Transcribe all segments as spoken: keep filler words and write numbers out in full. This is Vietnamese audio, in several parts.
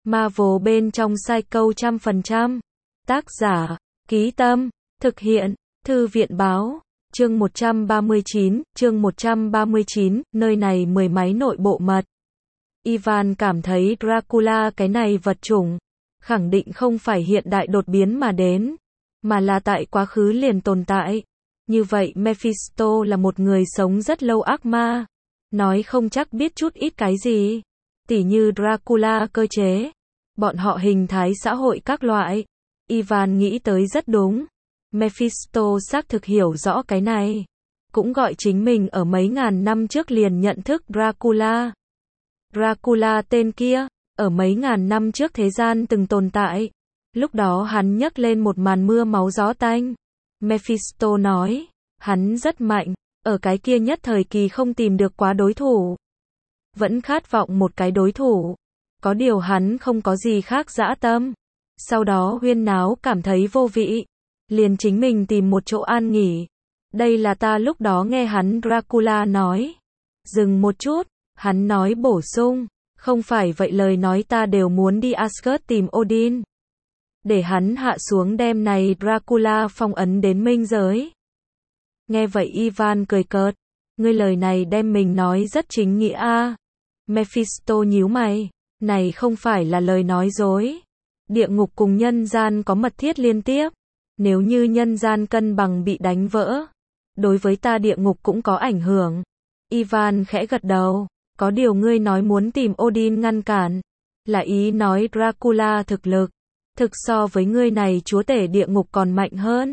Marvel bên trong Psycho trăm phần trăm. Tác giả, Ký Tâm, thực hiện, Thư viện Báo. Chương một trăm ba mươi chín, chương một trăm ba mươi chín, nơi này mười máy nội bộ mật. Ivan cảm thấy Dracula cái này vật chủng, khẳng định không phải hiện đại đột biến mà đến, mà là tại quá khứ liền tồn tại. Như vậy Mephisto là một người sống rất lâu ác ma, nói không chắc biết chút ít cái gì, tỉ như Dracula cơ chế, bọn họ hình thái xã hội các loại. Ivan nghĩ tới rất đúng. Mephisto xác thực hiểu rõ cái này, cũng gọi chính mình ở mấy ngàn năm trước liền nhận thức Dracula. Dracula tên kia, ở mấy ngàn năm trước thế gian từng tồn tại. Lúc đó hắn nhấc lên một màn mưa máu gió tanh. Mephisto nói, hắn rất mạnh, ở cái kia nhất thời kỳ không tìm được quá đối thủ. Vẫn khát vọng một cái đối thủ. Có điều hắn không có gì khác dã tâm. Sau đó huyên náo cảm thấy vô vị, liền chính mình tìm một chỗ an nghỉ. Đây là ta lúc đó nghe hắn Dracula nói. Dừng một chút, hắn nói bổ sung, không phải vậy lời nói ta đều muốn đi Asgard tìm Odin. Để hắn hạ xuống đem này Dracula phong ấn đến minh giới. Nghe vậy Ivan cười cợt, ngươi lời này đem mình nói rất chính nghĩa a. Mephisto nhíu mày, này không phải là lời nói dối. Địa ngục cùng nhân gian có mật thiết liên tiếp. Nếu như nhân gian cân bằng bị đánh vỡ, đối với ta địa ngục cũng có ảnh hưởng. Ivan khẽ gật đầu, có điều ngươi nói muốn tìm Odin ngăn cản, là ý nói Dracula thực lực, thực so với ngươi này chúa tể địa ngục còn mạnh hơn.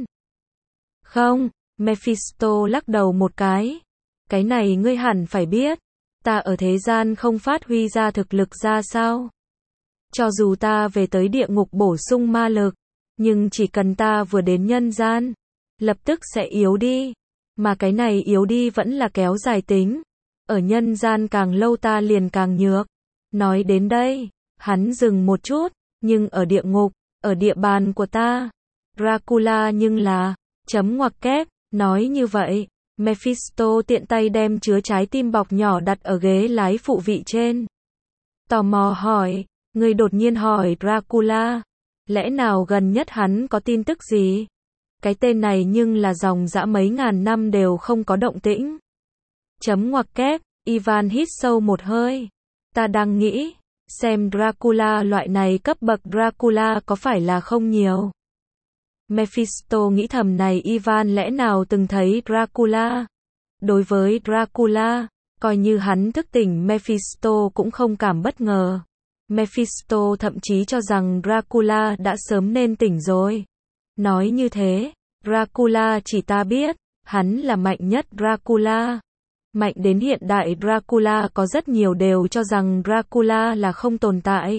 Không, Mephisto lắc đầu một cái. Cái này ngươi hẳn phải biết, ta ở thế gian không phát huy ra thực lực ra sao. Cho dù ta về tới địa ngục bổ sung ma lực, nhưng chỉ cần ta vừa đến nhân gian, lập tức sẽ yếu đi. Mà cái này yếu đi vẫn là kéo dài tính. Ở nhân gian càng lâu ta liền càng nhược. Nói đến đây, hắn dừng một chút, nhưng ở địa ngục, ở địa bàn của ta, Dracula nhưng là, chấm ngoặc kép, nói như vậy, Mephisto tiện tay đem chứa trái tim bọc nhỏ đặt ở ghế lái phụ vị trên. Tò mò hỏi, người đột nhiên hỏi Dracula, lẽ nào gần nhất hắn có tin tức gì? Cái tên này nhưng là dòng dã mấy ngàn năm đều không có động tĩnh. Chấm ngoặc kép, Ivan hít sâu một hơi. Ta đang nghĩ, xem Dracula loại này cấp bậc Dracula có phải là không nhiều. Mephisto nghĩ thầm này Ivan lẽ nào từng thấy Dracula. Đối với Dracula, coi như hắn thức tỉnh Mephisto cũng không cảm bất ngờ. Mephisto thậm chí cho rằng Dracula đã sớm nên tỉnh rồi. Nói như thế, Dracula chỉ ta biết, hắn là mạnh nhất Dracula. Mạnh đến hiện đại Dracula có rất nhiều đều cho rằng Dracula là không tồn tại.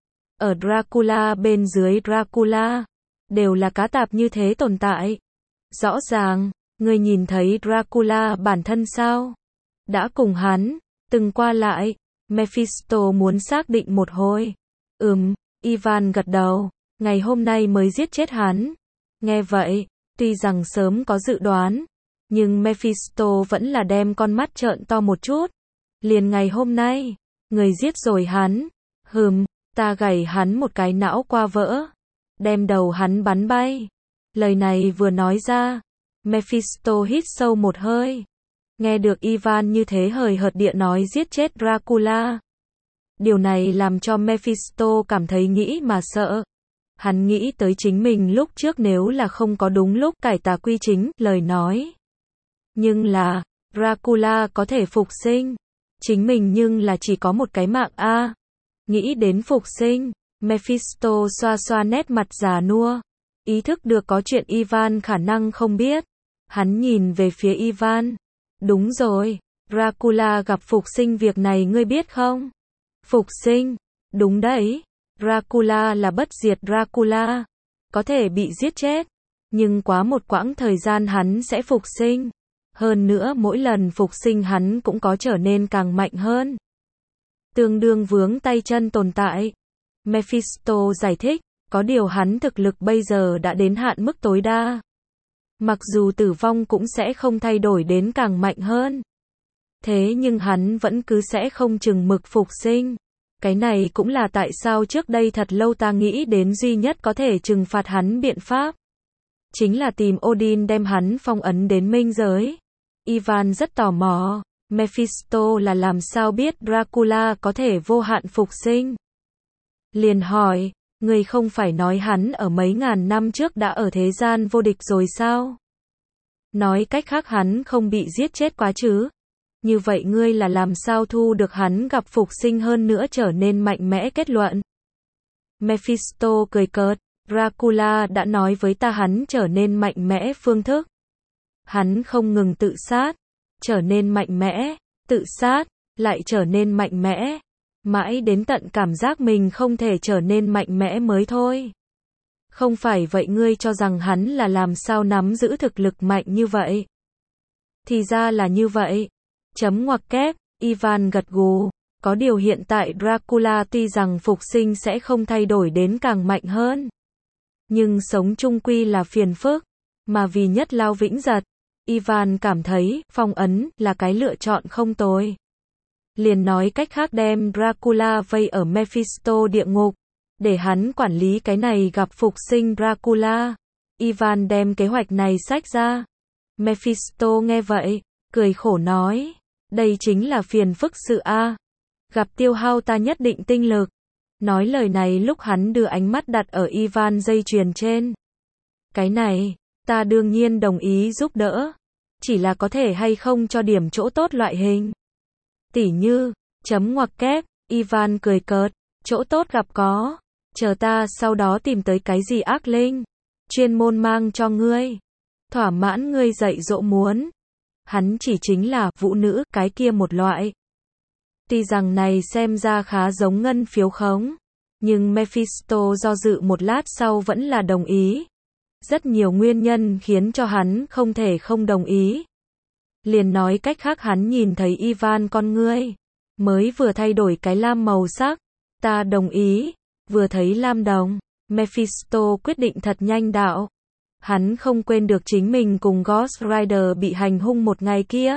Ở Dracula bên dưới Dracula, đều là cá tạp như thế tồn tại. Rõ ràng, người nhìn thấy Dracula bản thân sao? Đã cùng hắn, từng qua lại. Mephisto muốn xác định một hồi. Ừm, Ivan gật đầu, ngày hôm nay mới giết chết hắn. Nghe vậy, tuy rằng sớm có dự đoán, nhưng Mephisto vẫn là đem con mắt trợn to một chút. Liền ngày hôm nay, người giết rồi hắn. Hừm, ta gảy hắn một cái não qua vỡ, đem đầu hắn bắn bay. Lời này vừa nói ra, Mephisto hít sâu một hơi. Nghe được Ivan như thế hời hợt địa nói giết chết Dracula. Điều này làm cho Mephisto cảm thấy nghĩ mà sợ. Hắn nghĩ tới chính mình lúc trước nếu là không có đúng lúc cải tà quy chính, lời nói. Nhưng là, Dracula có thể phục sinh. Chính mình nhưng là chỉ có một cái mạng a. Nghĩ đến phục sinh, Mephisto xoa xoa nét mặt già nua. Ý thức được có chuyện Ivan khả năng không biết. Hắn nhìn về phía Ivan. Đúng rồi, Dracula gặp phục sinh việc này ngươi biết không? Phục sinh, đúng đấy, Dracula là bất diệt Dracula, có thể bị giết chết, nhưng quá một quãng thời gian hắn sẽ phục sinh. Hơn nữa mỗi lần phục sinh hắn cũng có trở nên càng mạnh hơn. Tương đương vướng tay chân tồn tại. Mephisto giải thích, có điều hắn thực lực bây giờ đã đến hạn mức tối đa. Mặc dù tử vong cũng sẽ không thay đổi đến càng mạnh hơn. Thế nhưng hắn vẫn cứ sẽ không chừng mực phục sinh. Cái này cũng là tại sao trước đây thật lâu ta nghĩ đến duy nhất có thể trừng phạt hắn biện pháp. Chính là tìm Odin đem hắn phong ấn đến minh giới. Ivan rất tò mò, Mephisto là làm sao biết Dracula có thể vô hạn phục sinh. Liền hỏi, người không phải nói hắn ở mấy ngàn năm trước đã ở thế gian vô địch rồi sao? Nói cách khác hắn không bị giết chết quá chứ? Như vậy ngươi là làm sao thu được hắn gặp phục sinh hơn nữa trở nên mạnh mẽ kết luận? Mephisto cười cợt, Dracula đã nói với ta hắn trở nên mạnh mẽ phương thức. Hắn không ngừng tự sát, trở nên mạnh mẽ, tự sát, lại trở nên mạnh mẽ, mãi đến tận cảm giác mình không thể trở nên mạnh mẽ mới thôi. Không phải vậy ngươi cho rằng hắn là làm sao nắm giữ thực lực mạnh như vậy? Thì ra là như vậy. Chấm ngoặc kép, Ivan gật gù. Có điều hiện tại Dracula tuy rằng phục sinh sẽ không thay đổi đến càng mạnh hơn. Nhưng sống chung quy là phiền phức. Mà vì nhất lao vĩnh giật, Ivan cảm thấy phong ấn là cái lựa chọn không tồi. Liền nói cách khác đem Dracula vây ở Mephisto địa ngục, để hắn quản lý cái này gặp phục sinh Dracula. Ivan đem kế hoạch này xách ra. Mephisto nghe vậy, cười khổ nói, đây chính là phiền phức sự a. Gặp tiêu hao ta nhất định tinh lực. Nói lời này lúc hắn đưa ánh mắt đặt ở Ivan dây chuyền trên. Cái này, ta đương nhiên đồng ý giúp đỡ. Chỉ là có thể hay không cho điểm chỗ tốt loại hình. Tỉ như, chấm ngoặc kép, Ivan cười cợt, chỗ tốt gặp có. Chờ ta sau đó tìm tới cái gì ác linh. Chuyên môn mang cho ngươi. Thỏa mãn ngươi dạy dỗ muốn. Hắn chỉ chính là vũ nữ cái kia một loại. Tuy rằng này xem ra khá giống ngân phiếu khống. Nhưng Mephisto do dự một lát sau vẫn là đồng ý. Rất nhiều nguyên nhân khiến cho hắn không thể không đồng ý. Liền nói cách khác hắn nhìn thấy Ivan con ngươi. Mới vừa thay đổi cái lam màu sắc. Ta đồng ý. Vừa thấy lam đồng. Mephisto quyết định thật nhanh đạo. Hắn không quên được chính mình cùng Ghost Rider bị hành hung một ngày kia.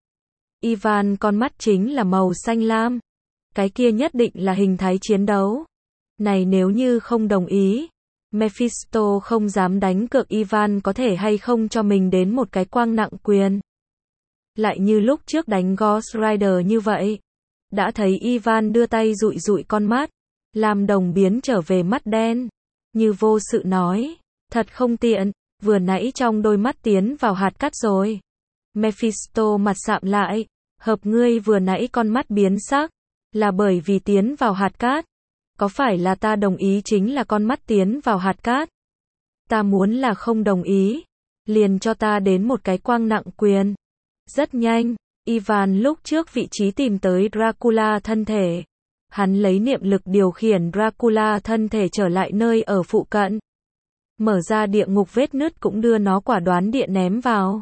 Ivan con mắt chính là màu xanh lam. Cái kia nhất định là hình thái chiến đấu. Này nếu như không đồng ý. Mephisto không dám đánh cược Ivan có thể hay không cho mình đến một cái quang nặng quyền. Lại như lúc trước đánh Ghost Rider như vậy. Đã thấy Ivan đưa tay dụi dụi con mắt. Làm đồng biến trở về mắt đen. Như vô sự nói. Thật không tiện. Vừa nãy trong đôi mắt tiến vào hạt cát rồi. Mephisto mặt sạm lại. Hợp ngươi vừa nãy con mắt biến sắc. Là bởi vì tiến vào hạt cát. Có phải là ta đồng ý chính là con mắt tiến vào hạt cát? Ta muốn là không đồng ý. Liền cho ta đến một cái quang nặng quyền. Rất nhanh, Ivan lúc trước vị trí tìm tới Dracula thân thể. Hắn lấy niệm lực điều khiển Dracula thân thể trở lại nơi ở phụ cận. Mở ra địa ngục vết nứt cũng đưa nó quả đoán địa ném vào.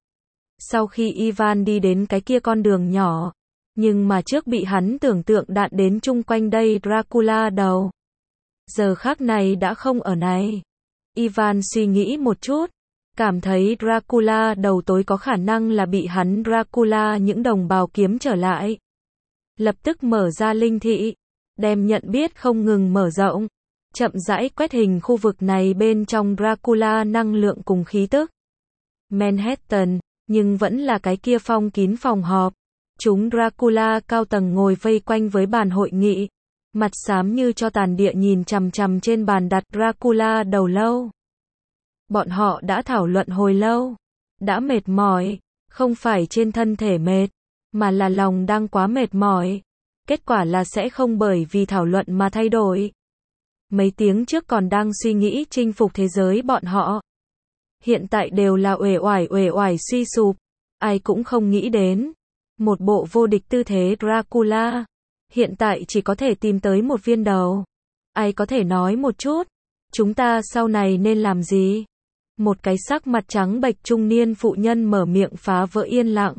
Sau khi Ivan đi đến cái kia con đường nhỏ. Nhưng mà trước bị hắn tưởng tượng đạn đến chung quanh đây Dracula đầu. Giờ khắc này đã không ở này. Ivan suy nghĩ một chút. Cảm thấy Dracula đầu tối có khả năng là bị hắn Dracula những đồng bào kiếm trở lại. Lập tức mở ra linh thị. Đem nhận biết không ngừng mở rộng. Chậm rãi quét hình khu vực này bên trong Dracula năng lượng cùng khí tức. Manhattan, nhưng vẫn là cái kia phong kín phòng họp. Chúng Dracula cao tầng ngồi vây quanh với bàn hội nghị. Mặt xám như cho tàn địa nhìn chằm chằm trên bàn đặt Dracula đầu lâu. Bọn họ đã thảo luận hồi lâu. Đã mệt mỏi. Không phải trên thân thể mệt. Mà là lòng đang quá mệt mỏi. Kết quả là sẽ không bởi vì thảo luận mà thay đổi. Mấy tiếng trước còn đang suy nghĩ chinh phục thế giới bọn họ. Hiện tại đều là uể oải uể oải suy sụp. Ai cũng không nghĩ đến. Một bộ vô địch tư thế Dracula. Hiện tại chỉ có thể tìm tới một viên đầu. Ai có thể nói một chút. Chúng ta sau này nên làm gì? Một cái sắc mặt trắng bệch trung niên phụ nhân mở miệng phá vỡ yên lặng.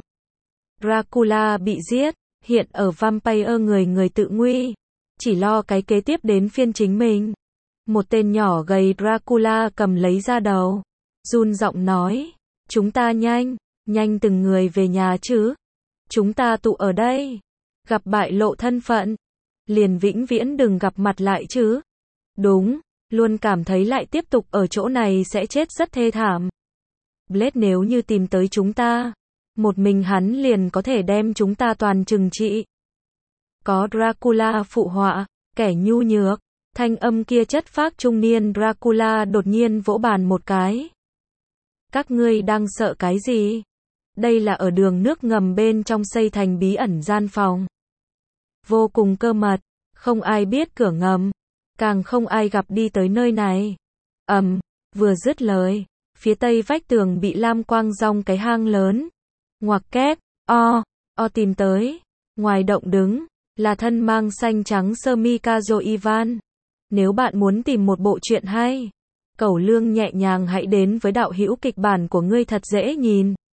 Dracula bị giết. Hiện ở Vampire người người tự nguy. Chỉ lo cái kế tiếp đến phiên chính mình. Một tên nhỏ gầy Dracula cầm lấy ra đầu. Run giọng nói. Chúng ta nhanh. Nhanh từng người về nhà chứ. Chúng ta tụ ở đây. Gặp bại lộ thân phận. liền vĩnh viễn đừng gặp mặt lại chứ. Đúng, luôn cảm thấy lại tiếp tục ở chỗ này sẽ chết rất thê thảm. Blade nếu như tìm tới chúng ta, một mình hắn liền có thể đem chúng ta toàn trừng trị. Có Dracula phụ họa, kẻ nhu nhược, thanh âm kia chất phác trung niên Dracula đột nhiên vỗ bàn một cái. Các ngươi đang sợ cái gì? Đây là ở đường nước ngầm bên trong xây thành bí ẩn gian phòng. Vô cùng cơ mật, không ai biết cửa ngầm, càng không ai gặp đi tới nơi này. Ầm, um, vừa dứt lời, phía tây vách tường bị lam quang rong cái hang lớn. Ngoặc kép, o, o tìm tới. Ngoài động đứng, là thân mang xanh trắng sơ mi Kazo Ivan. Nếu bạn muốn tìm một bộ truyện hay, cẩu lương nhẹ nhàng hãy đến với đạo hữu kịch bản của ngươi thật dễ nhìn.